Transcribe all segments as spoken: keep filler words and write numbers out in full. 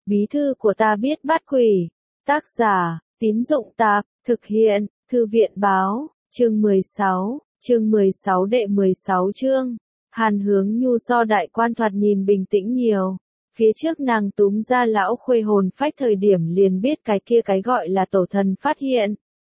Bí thư của ta biết bắt quỷ. Tác giả, Tín Dụng Tạp, thực hiện, Thư viện Báo, chương mười sáu, chương mười sáu đệ mười sáu chương. Hàn Hướng Nhu so đại quan thoạt nhìn bình tĩnh nhiều. Phía trước nàng túm ra lão khuê hồn phách thời điểm liền biết cái kia cái gọi là tổ thần phát hiện.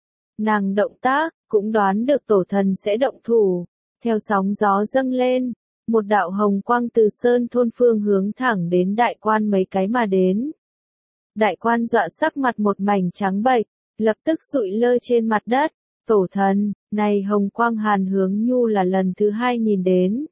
Nàng động tác, cũng đoán được tổ thần sẽ động thủ. Theo sóng gió dâng lên, một đạo hồng quang từ sơn thôn phương hướng thẳng đến đại quan mấy cái mà đến. Đại quan dọa sắc mặt một mảnh trắng bệch, lập tức sụi lơ trên mặt đất. Tổ thần, này hồng quang Hàn Hướng Nhu là lần thứ hai nhìn đến.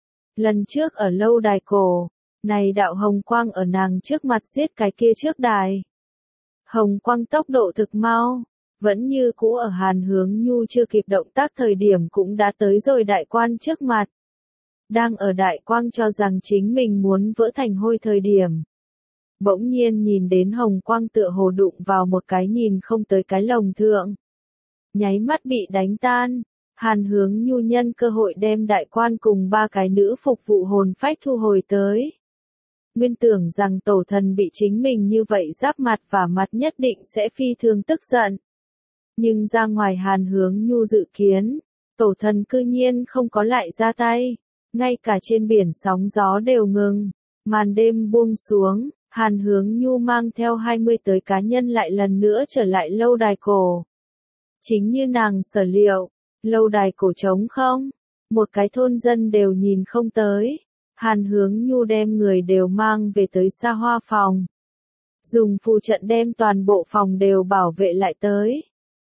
Lần trước ở lâu đài cổ, này đạo hồng quang ở nàng trước mặt giết cái kia trước đài. Hồng quang tốc độ thực mau, vẫn như cũ ở Hàn Hướng Nhu chưa kịp động tác thời điểm cũng đã tới rồi đại quan trước mặt. Đang ở đại quang cho rằng chính mình muốn vỡ thành hôi thời điểm. Bỗng nhiên nhìn đến hồng quang tựa hồ đụng vào một cái nhìn không tới cái lồng thượng. Nháy mắt bị đánh tan, Hàn Hướng Nhu nhân cơ hội đem đại quan cùng ba cái nữ phục vụ hồn phách thu hồi tới. Nguyên tưởng rằng tổ thần bị chính mình như vậy giáp mặt và mặt nhất định sẽ phi thường tức giận. Nhưng ra ngoài Hàn Hướng Nhu dự kiến, tổ thần cư nhiên không có lại ra tay. Ngay cả trên biển sóng gió đều ngừng, màn đêm buông xuống, Hàn Hướng Nhu mang theo hai mươi tới cá nhân lại lần nữa trở lại lâu đài cổ. Chính như nàng sở liệu, lâu đài cổ trống không, một cái thôn dân đều nhìn không tới. Hàn Hướng Nhu đem người đều mang về tới xa hoa phòng. Dùng phù trận đem toàn bộ phòng đều bảo vệ lại tới.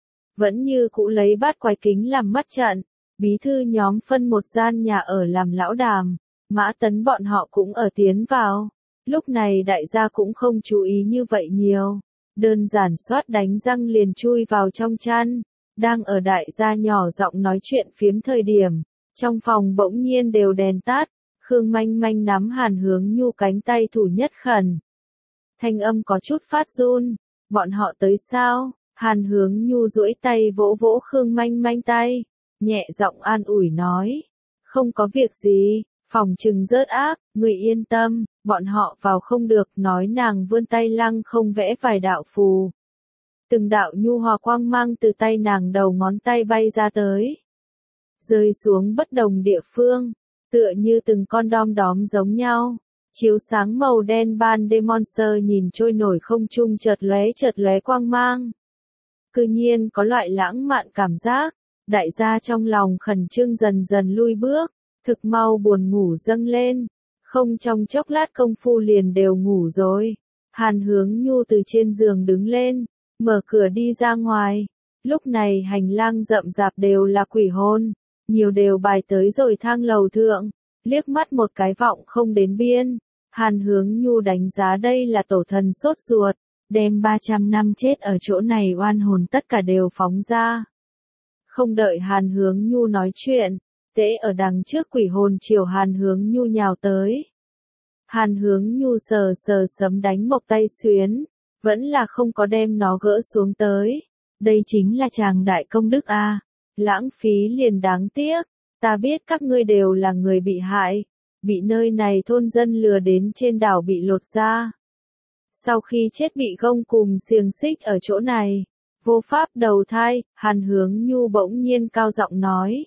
Vẫn như cũ lấy bát quái kính làm mắt trận. Bí thư nhóm phân một gian nhà ở làm lão đàm, Mã Tấn bọn họ cũng ở tiến vào. Lúc này đại gia cũng không chú ý như vậy nhiều. Đơn giản soát đánh răng liền chui vào trong chăn. Đang ở đại gia nhỏ giọng nói chuyện phiếm thời điểm. Trong phòng bỗng nhiên đều đèn tắt. Khương Manh Manh nắm Hàn Hướng Nhu cánh tay thủ nhất khẩn. Thanh âm có chút phát run. Bọn họ tới sao? Hàn Hướng Nhu duỗi tay vỗ vỗ Khương Manh Manh tay. Nhẹ giọng an ủi nói. Không có việc gì, phòng trừng rớt ác, người yên tâm, bọn họ vào không được, nói nàng vươn tay lăng không vẽ vài đạo phù. Từng đạo nhu hòa quang mang từ tay nàng đầu ngón tay bay ra tới. Rơi xuống bất đồng địa phương, tựa như từng con đom đóm giống nhau. Chiếu sáng màu đen ban đêm monster nhìn trôi nổi không trung chợt lóe chợt lóe quang mang. Cư nhiên có loại lãng mạn cảm giác. Đại gia trong lòng khẩn trương dần dần lui bước, thực mau buồn ngủ dâng lên, không trong chốc lát công phu liền đều ngủ rồi. Hàn Hướng Nhu từ trên giường đứng lên, mở cửa đi ra ngoài, lúc này hành lang rậm rạp đều là quỷ hồn, nhiều đều bài tới rồi thang lầu thượng, liếc mắt một cái vọng không đến biên. Hàn Hướng Nhu đánh giá đây là tổ thần sốt ruột, đem ba trăm năm chết ở chỗ này oan hồn tất cả đều phóng ra. Không đợi Hàn Hướng Nhu nói chuyện, tễ ở đằng trước quỷ hồn chiều Hàn Hướng Nhu nhào tới. Hàn Hướng Nhu sờ sờ sấm đánh mộc tay xuyến, vẫn là không có đem nó gỡ xuống tới. Đây chính là chàng đại công đức a, lãng phí liền đáng tiếc, ta biết các ngươi đều là người bị hại, bị nơi này thôn dân lừa đến trên đảo bị lột da. Sau khi chết bị gông cùm xiềng xích ở chỗ này. Vô pháp đầu thai, Hàn Hướng Nhu bỗng nhiên cao giọng nói.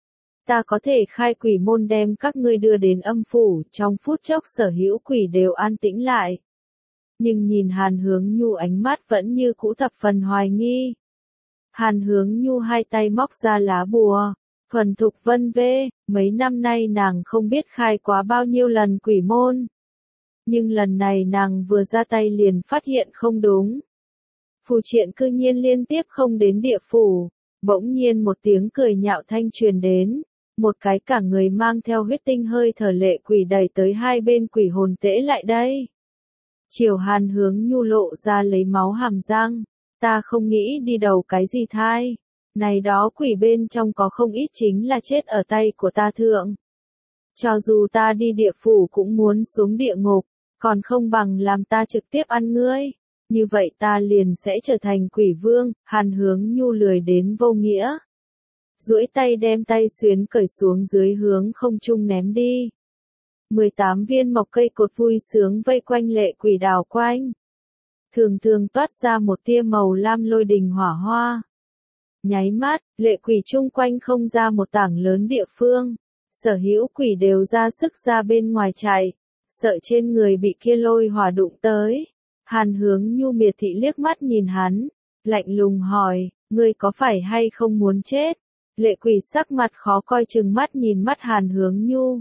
Ta có thể khai quỷ môn đem các ngươi đưa đến âm phủ, trong phút chốc sở hữu quỷ đều an tĩnh lại. Nhưng nhìn Hàn Hướng Nhu ánh mắt vẫn như cũ thập phần hoài nghi. Hàn Hướng Nhu hai tay móc ra lá bùa, thuần thục vân vê, mấy năm nay nàng không biết khai quá bao nhiêu lần quỷ môn. Nhưng lần này nàng vừa ra tay liền phát hiện không đúng. Phù triện cư nhiên liên tiếp không đến địa phủ, bỗng nhiên một tiếng cười nhạo thanh truyền đến, một cái cả người mang theo huyết tinh hơi thở lệ quỷ đẩy tới hai bên quỷ hồn tễ lại đây. Chiều Hàn Hướng Nhu lộ ra lấy máu hàm răng, ta không nghĩ đi đầu cái gì thai, này đó quỷ bên trong có không ít chính là chết ở tay của ta thượng. Cho dù ta đi địa phủ cũng muốn xuống địa ngục, còn không bằng làm ta trực tiếp ăn ngươi. Như vậy ta liền sẽ trở thành quỷ vương. Hàn Hướng Nhu lười đến vô nghĩa. Duỗi tay đem tay xuyến cởi xuống dưới hướng không trung ném đi. mười tám viên mộc cây cột vui sướng vây quanh lệ quỷ đảo quanh. Thường thường toát ra một tia màu lam lôi đình hỏa hoa. Nháy mắt, lệ quỷ chung quanh không ra một tảng lớn địa phương. Sở hữu quỷ đều ra sức ra bên ngoài chạy, sợ trên người bị kia lôi hỏa đụng tới. Hàn Hướng Nhu miệt thị liếc mắt nhìn hắn, lạnh lùng hỏi, ngươi có phải hay không muốn chết? Lệ quỷ sắc mặt khó coi chừng mắt nhìn mắt Hàn Hướng Nhu.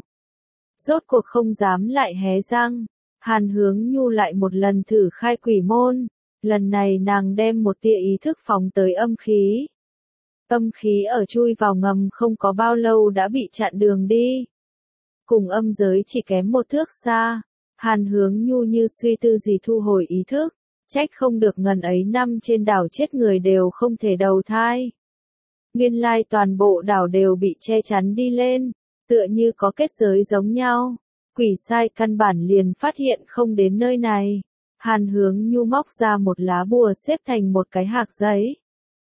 Rốt cuộc không dám lại hé răng. Hàn Hướng Nhu lại một lần thử khai quỷ môn. Lần này nàng đem một tia ý thức phóng tới âm khí. Âm khí ở chui vào ngầm không có bao lâu đã bị chặn đường đi. Cùng âm giới chỉ kém một thước xa. Hàn Hướng Nhu như suy tư gì thu hồi ý thức. Trách không được ngần ấy năm trên đảo chết người đều không thể đầu thai. Nguyên lai toàn bộ đảo đều bị che chắn đi lên, tựa như có kết giới giống nhau. Quỷ sai căn bản liền phát hiện không đến nơi này. Hàn Hướng Nhu móc ra một lá bùa xếp thành một cái hạc giấy.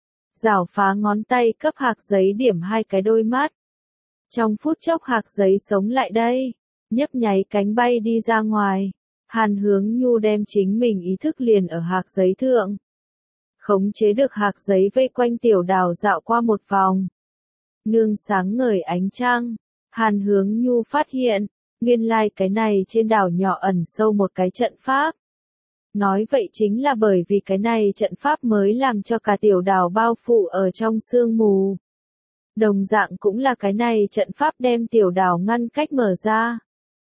Rảo phá ngón tay cấp hạc giấy điểm hai cái đôi mắt. Trong phút chốc hạc giấy sống lại đây, nhấp nháy cánh bay đi ra ngoài. Hàn Hướng Nhu đem chính mình ý thức liền ở hạc giấy thượng. Khống chế được hạc giấy vây quanh tiểu đảo dạo qua một vòng. Nương sáng ngời ánh trăng, Hàn Hướng Nhu phát hiện, nguyên lai cái này trên đảo nhỏ ẩn sâu một cái trận pháp. Nói vậy chính là bởi vì cái này trận pháp mới làm cho cả tiểu đảo bao phủ ở trong sương mù. Đồng dạng cũng là cái này trận pháp đem tiểu đảo ngăn cách mở ra.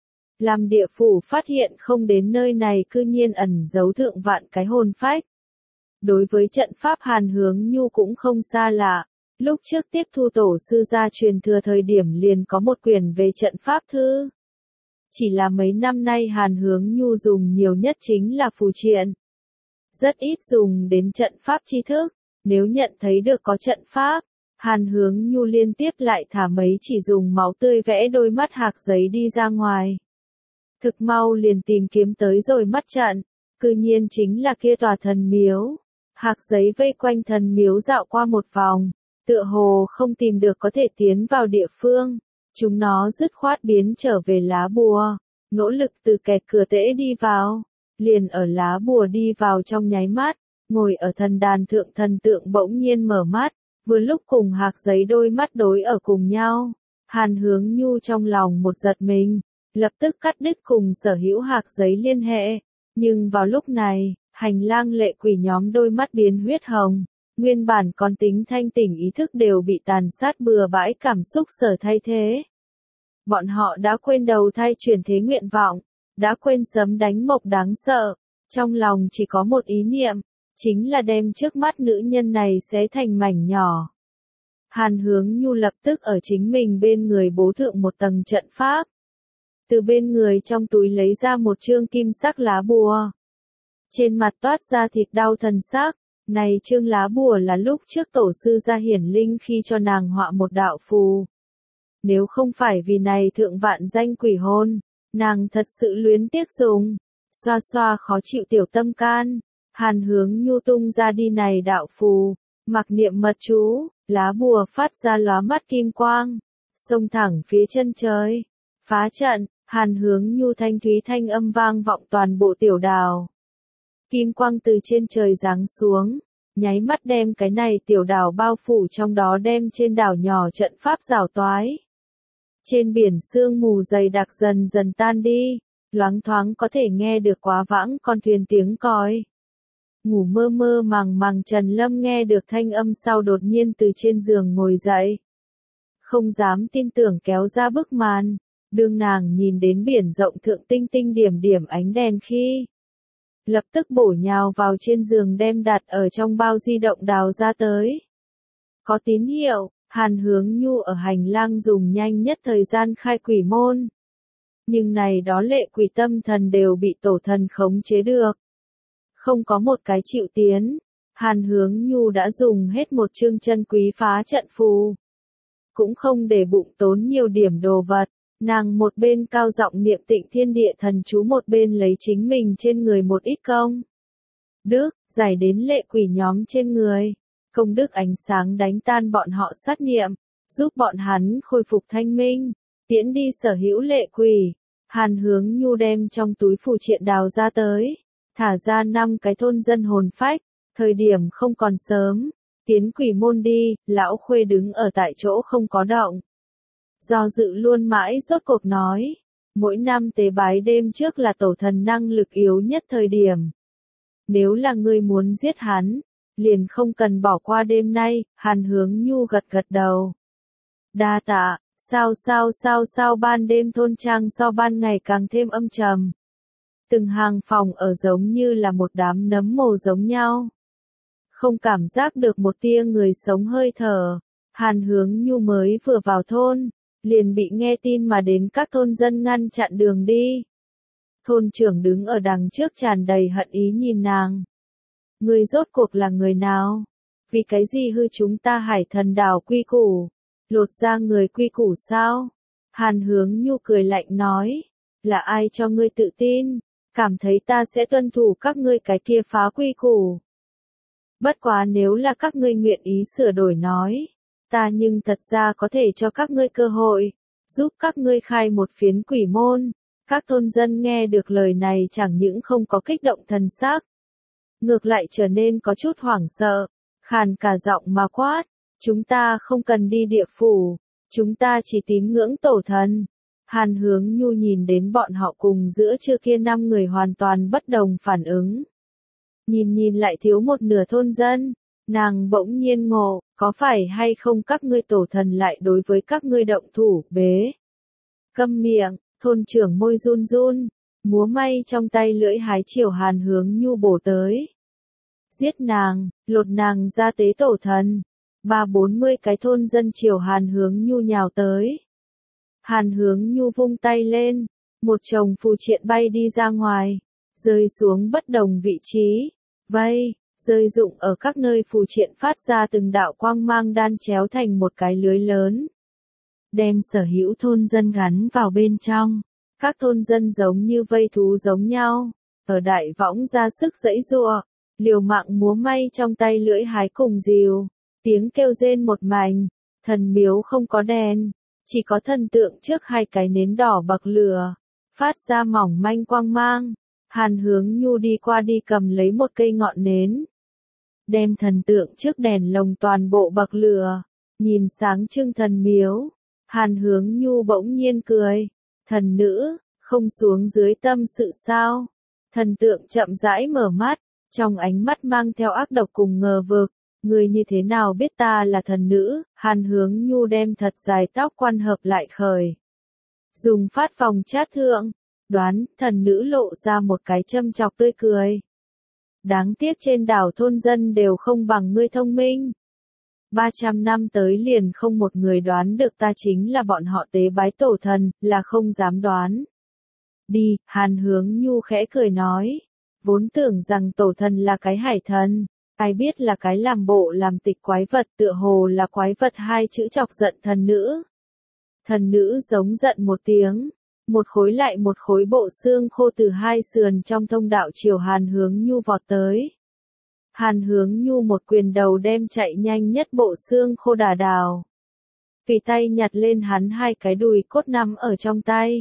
Làm địa phủ phát hiện không đến nơi này cư nhiên ẩn giấu thượng vạn cái hồn phách. Đối với trận pháp Hàn Hướng Nhu cũng không xa lạ. Lúc trước tiếp thu tổ sư gia truyền thừa thời điểm liền có một quyển về trận pháp thư. Chỉ là mấy năm nay Hàn Hướng Nhu dùng nhiều nhất chính là phù triện. Rất ít dùng đến trận pháp tri thức. Nếu nhận thấy được có trận pháp, Hàn Hướng Nhu liên tiếp lại thả mấy chỉ dùng máu tươi vẽ đôi mắt hạc giấy đi ra ngoài. Thực mau liền tìm kiếm tới rồi mắt trận, cư nhiên chính là kia tòa thần miếu. Hạc giấy vây quanh thần miếu dạo qua một vòng, tựa hồ không tìm được có thể tiến vào địa phương. Chúng nó dứt khoát biến trở về lá bùa, nỗ lực từ kẹt cửa tễ đi vào. Liền ở lá bùa đi vào trong nháy mắt, ngồi ở thần đàn thượng thần tượng bỗng nhiên mở mắt, vừa lúc cùng hạc giấy đôi mắt đối ở cùng nhau. Hàn Hướng Nhu trong lòng một giật mình, lập tức cắt đứt cùng sở hữu hạc giấy liên hệ. Nhưng vào lúc này, hành lang lệ quỷ nhóm đôi mắt biến huyết hồng, nguyên bản còn tính thanh tỉnh ý thức đều bị tàn sát bừa bãi cảm xúc sở thay thế. Bọn họ đã quên đầu thai chuyển thế nguyện vọng, đã quên sấm đánh mộc đáng sợ, trong lòng chỉ có một ý niệm, chính là đem trước mắt nữ nhân này xé thành mảnh nhỏ. Hàn Hướng Nhu lập tức ở chính mình bên người bố thượng một tầng trận pháp. Từ bên người trong túi lấy ra một chương kim sắc lá bùa. Trên mặt toát ra thịt đau thần sắc, này chương lá bùa là lúc trước tổ sư gia hiển linh khi cho nàng họa một đạo phù. Nếu không phải vì này thượng vạn danh quỷ hồn, nàng thật sự luyến tiếc dùng. Xoa xoa khó chịu tiểu tâm can, Hàn Hướng Nhu tung ra đi này đạo phù, mặc niệm mật chú, lá bùa phát ra lóa mắt kim quang, xông thẳng phía chân trời. Phá trận, Hàn Hướng Nhu thanh thúy thanh âm vang vọng toàn bộ tiểu đảo. Kim quang từ trên trời giáng xuống, nháy mắt đem cái này tiểu đảo bao phủ trong đó đem trên đảo nhỏ trận pháp rào toái. Trên biển sương mù dày đặc dần dần tan đi, loáng thoáng có thể nghe được quá vãng con thuyền tiếng còi. Ngủ mơ mơ màng màng Trần Lâm nghe được thanh âm sau đột nhiên từ trên giường ngồi dậy. Không dám tin tưởng kéo ra bức màn, đương nàng nhìn đến biển rộng thượng tinh tinh điểm điểm ánh đèn khi. Lập tức bổ nhào vào trên giường đem đặt ở trong bao di động đào ra tới. Có tín hiệu, Hàn Hướng Nhu ở hành lang dùng nhanh nhất thời gian khai quỷ môn. Nhưng này đó lệ quỷ tâm thần đều bị tổ thần khống chế được. Không có một cái chịu tiến, Hàn Hướng Nhu đã dùng hết một chương chân quý phá trận phù. Cũng không để bụng tốn nhiều điểm đồ vật, nàng một bên cao giọng niệm tịnh thiên địa thần chú một bên lấy chính mình trên người một ít công đức, giải đến lệ quỷ nhóm trên người. Công đức ánh sáng đánh tan bọn họ sát niệm, giúp bọn hắn khôi phục thanh minh, tiễn đi sở hữu lệ quỷ. Hàn Hướng Nhu đem trong túi phù triện đào ra tới, thả ra năm cái thôn dân hồn phách, thời điểm không còn sớm, tiến quỷ môn đi, lão Khuê đứng ở tại chỗ không có động. Do dự luôn mãi rốt cuộc nói, mỗi năm tế bái đêm trước là tổ thần năng lực yếu nhất thời điểm. Nếu là ngươi muốn giết hắn, liền không cần bỏ qua đêm nay, Hàn Hướng Nhu gật gật đầu. Đa tạ, sao sao sao sao ban đêm thôn trang so ban ngày càng thêm âm trầm. Từng hàng phòng ở giống như là một đám nấm mồ giống nhau. Không cảm giác được một tia người sống hơi thở. Hàn Hướng Nhu mới vừa vào thôn, liền bị nghe tin mà đến các thôn dân ngăn chặn đường đi. Thôn trưởng đứng ở đằng trước tràn đầy hận ý nhìn nàng. Người rốt cuộc là người nào? Vì cái gì hư chúng ta Hải Thần đảo quy củ? Lột ra người quy củ sao? Hàn Hướng Nhu cười lạnh nói. Là ai cho ngươi tự tin? Cảm thấy ta sẽ tuân thủ các ngươi cái kia phá quy củ. Bất quá nếu là các ngươi nguyện ý sửa đổi nói, ta nhưng thật ra có thể cho các ngươi cơ hội, giúp các ngươi khai một phiến quỷ môn. Các thôn dân nghe được lời này chẳng những không có kích động thần sắc, ngược lại trở nên có chút hoảng sợ, khàn cả giọng mà quát, chúng ta không cần đi địa phủ, chúng ta chỉ tín ngưỡng tổ thần. Hàn Hướng Nhu nhìn đến bọn họ cùng giữa trưa kia năm người hoàn toàn bất đồng phản ứng. Nhìn nhìn lại thiếu một nửa thôn dân, nàng bỗng nhiên ngộ, có phải hay không các ngươi tổ thần lại đối với các ngươi động thủ, bế. Câm miệng, thôn trưởng môi run run, múa may trong tay lưỡi hái chiều Hàn Hướng Nhu bổ tới. Giết nàng, lột nàng ra tế tổ thần. Ba bốn mươi cái thôn dân chiều Hàn Hướng Nhu nhào tới. Hàn Hướng Nhu vung tay lên, một chồng phù triện bay đi ra ngoài, rơi xuống bất đồng vị trí, vây, rơi rụng ở các nơi phù triện phát ra từng đạo quang mang đan chéo thành một cái lưới lớn. Đem sở hữu thôn dân gắn vào bên trong, các thôn dân giống như vây thú giống nhau, ở đại võng ra sức giãy giụa, liều mạng múa may trong tay lưỡi hái cùng rìu, tiếng kêu rên một mảnh, thần miếu không có đèn. Chỉ có thần tượng trước hai cái nến đỏ bậc lửa, phát ra mỏng manh quang mang. Hàn Hướng Nhu đi qua đi cầm lấy một cây ngọn nến. Đem thần tượng trước đèn lồng toàn bộ bậc lửa, nhìn sáng trưng thần miếu. Hàn Hướng Nhu bỗng nhiên cười. Thần nữ, không xuống dưới tâm sự sao? Thần tượng chậm rãi mở mắt, trong ánh mắt mang theo ác độc cùng ngờ vực. Người như thế nào biết ta là thần nữ? Hàn Hướng Nhu đem thật dài tóc quan hợp lại khởi. Dùng phát vòng chát thượng, đoán, thần nữ lộ ra một cái châm chọc tươi cười. Đáng tiếc trên đảo thôn dân đều không bằng ngươi thông minh. ba trăm năm tới liền không một người đoán được ta chính là bọn họ tế bái tổ thần, là không dám đoán. Đi, Hàn Hướng Nhu khẽ cười nói. Vốn tưởng rằng tổ thần là cái hải thần. Ai biết là cái làm bộ làm tịch quái vật, tựa hồ là quái vật hai chữ chọc giận thần nữ. Thần nữ giống giận một tiếng, một khối lại một khối bộ xương khô từ hai sườn trong thông đạo chiều Hàn Hướng Nhu vọt tới. Hàn Hướng Nhu một quyền đầu đem chạy nhanh nhất bộ xương khô đà đào. Vì tay nhặt lên hắn hai cái đùi cốt nằm ở trong tay.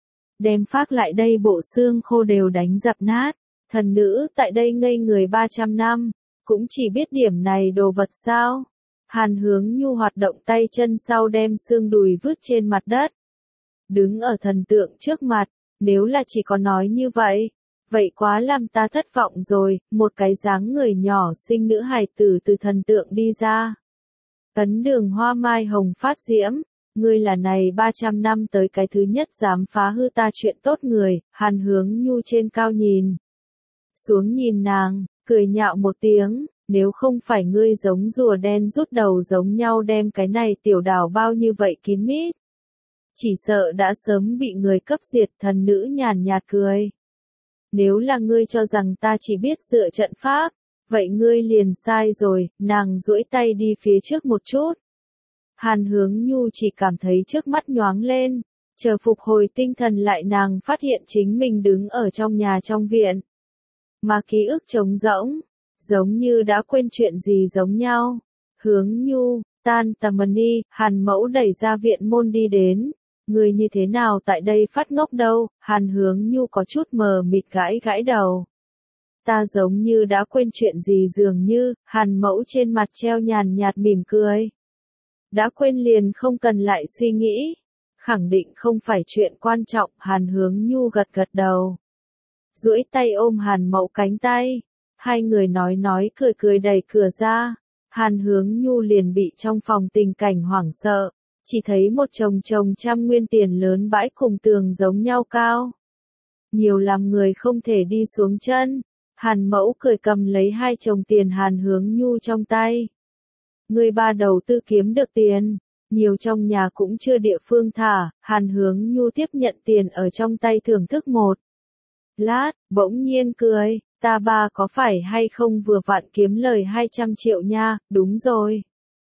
Đem phát lại đây bộ xương khô đều đánh dập nát. Thần nữ tại đây ngây người ba trăm năm. Cũng chỉ biết điểm này đồ vật sao. Hàn Hướng Nhu hoạt động tay chân sau đem xương đùi vứt trên mặt đất. Đứng ở thần tượng trước mặt, nếu là chỉ có nói như vậy, vậy quá làm ta thất vọng rồi. Một cái dáng người nhỏ xinh nữ hài tử từ thần tượng đi ra. Ấn đường hoa mai hồng phát diễm, ngươi là này ba trăm năm tới cái thứ nhất dám phá hư ta chuyện tốt người. Hàn Hướng Nhu trên cao nhìn xuống nhìn nàng, cười nhạo một tiếng, nếu không phải ngươi giống rùa đen rút đầu giống nhau đem cái này tiểu đảo bao như vậy kín mít. Chỉ sợ đã sớm bị người cấp diệt. Thần nữ nhàn nhạt cười. Nếu là ngươi cho rằng ta chỉ biết dựa trận pháp, vậy ngươi liền sai rồi. Nàng duỗi tay đi phía trước một chút. Hàn Hướng Nhu chỉ cảm thấy trước mắt nhoáng lên, chờ phục hồi tinh thần lại nàng phát hiện chính mình đứng ở trong nhà trong viện. Mà ký ức trống rỗng, giống như đã quên chuyện gì giống nhau. Hướng Nhu, tan tầm ni, Hàn Mẫu đẩy ra viện môn đi đến, Ngươi như thế nào tại đây phát ngốc đâu, Hàn Hướng Nhu có chút mờ mịt gãi gãi đầu. Ta giống như đã quên chuyện gì dường như, Hàn Mẫu trên mặt treo nhàn nhạt mỉm cười. Đã quên liền không cần lại suy nghĩ. Khẳng định không phải chuyện quan trọng, Hàn Hướng Nhu gật gật đầu. Duỗi tay ôm Hàn Mẫu cánh tay. Hai người nói nói cười cười đẩy cửa ra. Hàn Hướng Nhu liền bị trong phòng tình cảnh hoảng sợ. Chỉ thấy một chồng chồng trăm nguyên tiền lớn bãi cùng tường giống nhau cao. Nhiều làm người không thể đi xuống chân. Hàn Mẫu cười cầm lấy hai chồng tiền Hàn Hướng Nhu trong tay. Người ba đầu tư kiếm được tiền, nhiều trong nhà cũng chưa địa phương thả, Hàn Hướng Nhu tiếp nhận tiền ở trong tay thưởng thức một lát, bỗng nhiên cười, ta ba có phải hay không vừa vặn kiếm lời hai trăm triệu nha, đúng rồi.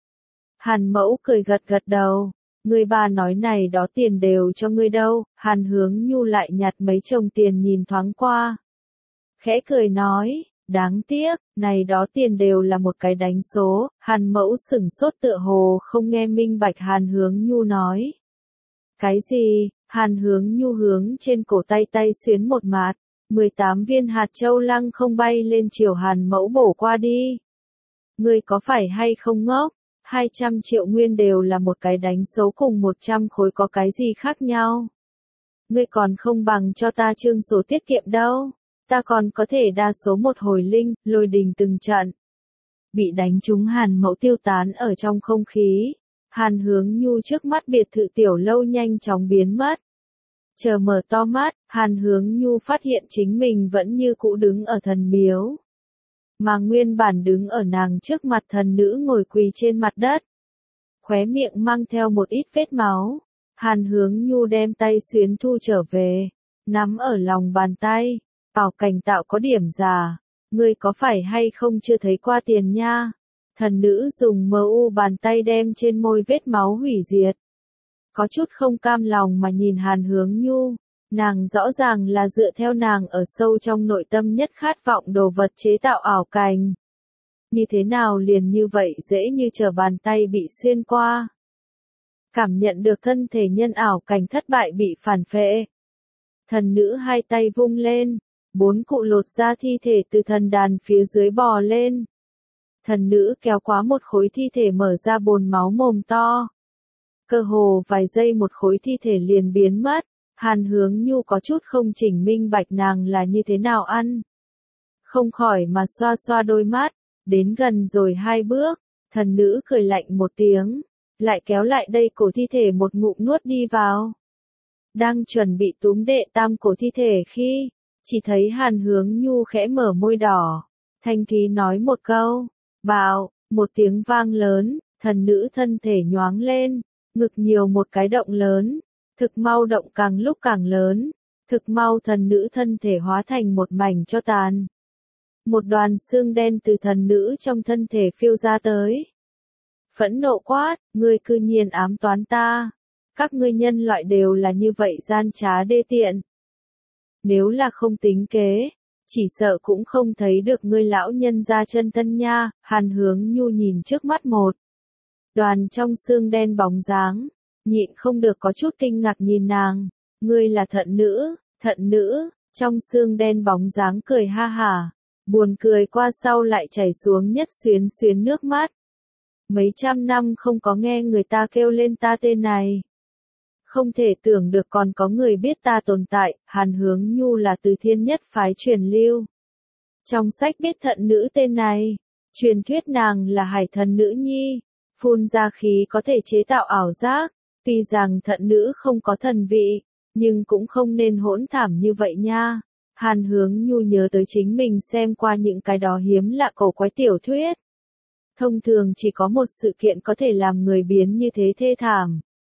Hàn Mẫu cười gật gật đầu, người ba nói này đó tiền đều cho ngươi đâu, Hàn Hướng Nhu lại nhặt mấy chồng tiền nhìn thoáng qua. Khẽ cười nói, đáng tiếc, này đó tiền đều là một cái đánh số, Hàn Mẫu sửng sốt tựa hồ không nghe minh bạch Hàn Hướng Nhu nói. Cái gì, Hàn Hướng Nhu hướng trên cổ tay tay xuyến một mạt, mười tám viên hạt châu lăng không bay lên chiều Hàn Mẫu bổ qua đi. Ngươi có phải hay không ngốc, hai trăm triệu nguyên đều là một cái đánh số cùng một trăm khối có cái gì khác nhau. Ngươi còn không bằng cho ta trương sổ tiết kiệm đâu. Ta còn có thể đa số một hồi linh, lôi đình từng trận. Bị đánh trúng Hàn Mẫu tiêu tán ở trong không khí. Hàn Hướng Nhu trước mắt biệt thự tiểu lâu nhanh chóng biến mất. Chờ mở to mắt, Hàn Hướng Nhu phát hiện chính mình vẫn như cũ đứng ở thần miếu. Mà nguyên bản đứng ở nàng trước mặt thần nữ ngồi quỳ trên mặt đất. Khóe miệng mang theo một ít vết máu. Hàn Hướng Nhu đem tay xuyến thu trở về. Nắm ở lòng bàn tay. Bảo Cảnh Tạo có điểm già, ngươi có phải hay không chưa thấy qua tiền nha? Thần nữ dùng mờ u bàn tay đem trên môi vết máu hủy diệt. Có chút không cam lòng mà nhìn Hàn Hướng Nhu, nàng rõ ràng là dựa theo nàng ở sâu trong nội tâm nhất khát vọng đồ vật chế tạo ảo cảnh. Như thế nào liền như vậy dễ như trở bàn tay bị xuyên qua. Cảm nhận được thân thể nhân ảo cảnh thất bại bị phản phệ. Thần nữ hai tay vung lên. Bốn cụ lột ra thi thể từ thần đàn phía dưới bò lên. Thần nữ kéo quá một khối thi thể mở ra bồn máu mồm to. Cơ hồ vài giây một khối thi thể liền biến mất. Hàn Hướng Nhu có chút không chỉnh minh bạch nàng là như thế nào ăn. Không khỏi mà xoa xoa đôi mắt. Đến gần rồi hai bước. Thần nữ cười lạnh một tiếng. Lại kéo lại đây cổ thi thể một ngụm nuốt đi vào. Đang chuẩn bị túm đệ tam cổ thi thể khi. Chỉ thấy Hàn Hướng Nhu khẽ mở môi đỏ. Thanh thúy nói một câu. Bạo, một tiếng vang lớn, thần nữ thân thể nhoáng lên. Ngực nhiều một cái động lớn. Thực mau động càng lúc càng lớn. Thực mau thần nữ thân thể hóa thành một mảnh cho tàn. Một đoàn xương đen từ thần nữ trong thân thể phiêu ra tới. Phẫn nộ quát, ngươi cư nhiên ám toán ta. Các ngươi nhân loại đều là như vậy gian trá đê tiện. Nếu là không tính kế, chỉ sợ cũng không thấy được ngươi lão nhân ra chân thân nha, Hàn Hướng Nhu nhìn trước mắt một. Đoàn trong xương đen bóng dáng, nhịn không được có chút kinh ngạc nhìn nàng, ngươi là thận nữ, thận nữ, trong xương đen bóng dáng cười ha hả, buồn cười qua sau lại chảy xuống nhất xuyến xuyến nước mắt. Mấy trăm năm không có nghe người ta kêu lên ta tên này. Không thể tưởng được còn có người biết ta tồn tại, Hàn Hướng Nhu là từ thiên nhất phái truyền lưu. Trong sách biết thận nữ tên này, truyền thuyết nàng là hải thần nữ nhi, phun ra khí có thể chế tạo ảo giác, tuy rằng thận nữ không có thần vị, nhưng cũng không nên hỗn thảm như vậy nha. Hàn Hướng Nhu nhớ tới chính mình xem qua những cái đó hiếm lạ cổ quái tiểu thuyết. Thông thường chỉ có một sự kiện có thể làm người biến như thế thê thảm.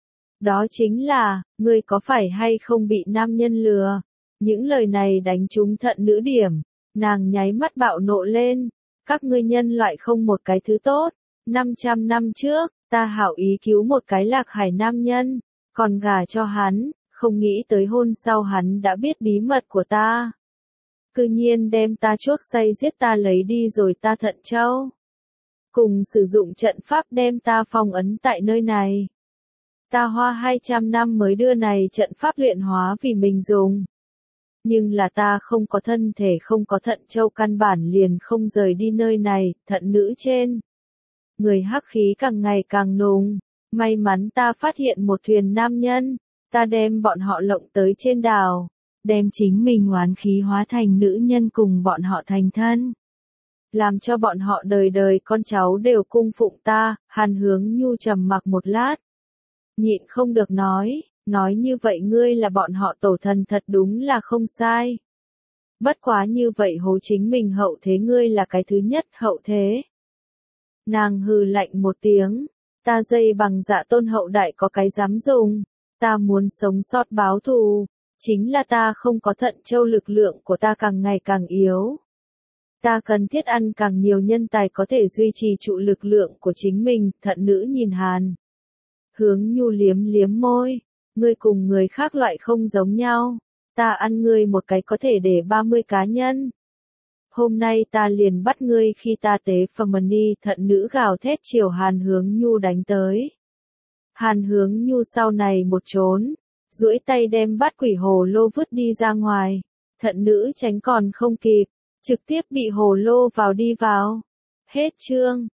Đó chính là, ngươi có phải hay không bị nam nhân lừa? Những lời này đánh trúng thận nữ điểm, nàng nháy mắt bạo nộ lên. Các ngươi nhân loại không một cái thứ tốt. năm trăm năm trước, ta hảo ý cứu một cái lạc hải nam nhân, còn gả cho hắn, không nghĩ tới hôn sau hắn đã biết bí mật của ta. Cư nhiên đem ta chuốc say giết ta lấy đi rồi ta thận châu. Cùng sử dụng trận pháp đem ta phong ấn tại nơi này. Ta hoa hai trăm năm mới đưa này trận pháp luyện hóa vì mình dùng. Nhưng là ta không có thân thể, không có thận châu, căn bản liền không rời đi nơi này. Thận nữ trên người hắc khí càng ngày càng nùng. May mắn ta phát hiện một thuyền nam nhân, ta đem bọn họ lộng tới trên đảo, đem chính mình oán khí hóa thành nữ nhân cùng bọn họ thành thân. Làm cho bọn họ đời đời con cháu đều cung phụng ta. Hàn Hướng Nhu trầm mặc một lát, nhịn không được nói, nói như vậy ngươi là bọn họ tổ thần thật đúng là không sai. Bất quá như vậy hố chính mình hậu thế, ngươi là cái thứ nhất hậu thế. Nàng hừ lạnh một tiếng, ta dây bằng dạ tôn hậu đại có cái dám dùng, ta muốn sống sót báo thù, chính là ta không có thận châu, lực lượng của ta càng ngày càng yếu. Ta cần thiết ăn càng nhiều nhân tài có thể duy trì trụ lực lượng của chính mình. Thận nữ nhìn Hàn Hướng Nhu liếm liếm môi, ngươi cùng người khác loại không giống nhau, ta ăn ngươi một cái có thể để ba mươi cá nhân. Hôm nay ta liền bắt ngươi khi ta tế phẩm ni. Thận nữ gào thét chiều Hàn Hướng Nhu đánh tới. Hàn Hướng Nhu sau này một trốn, duỗi tay đem bát quỷ hồ lô vứt đi ra ngoài. Thận nữ tránh còn không kịp, trực tiếp bị hồ lô vào đi vào. Hết chương.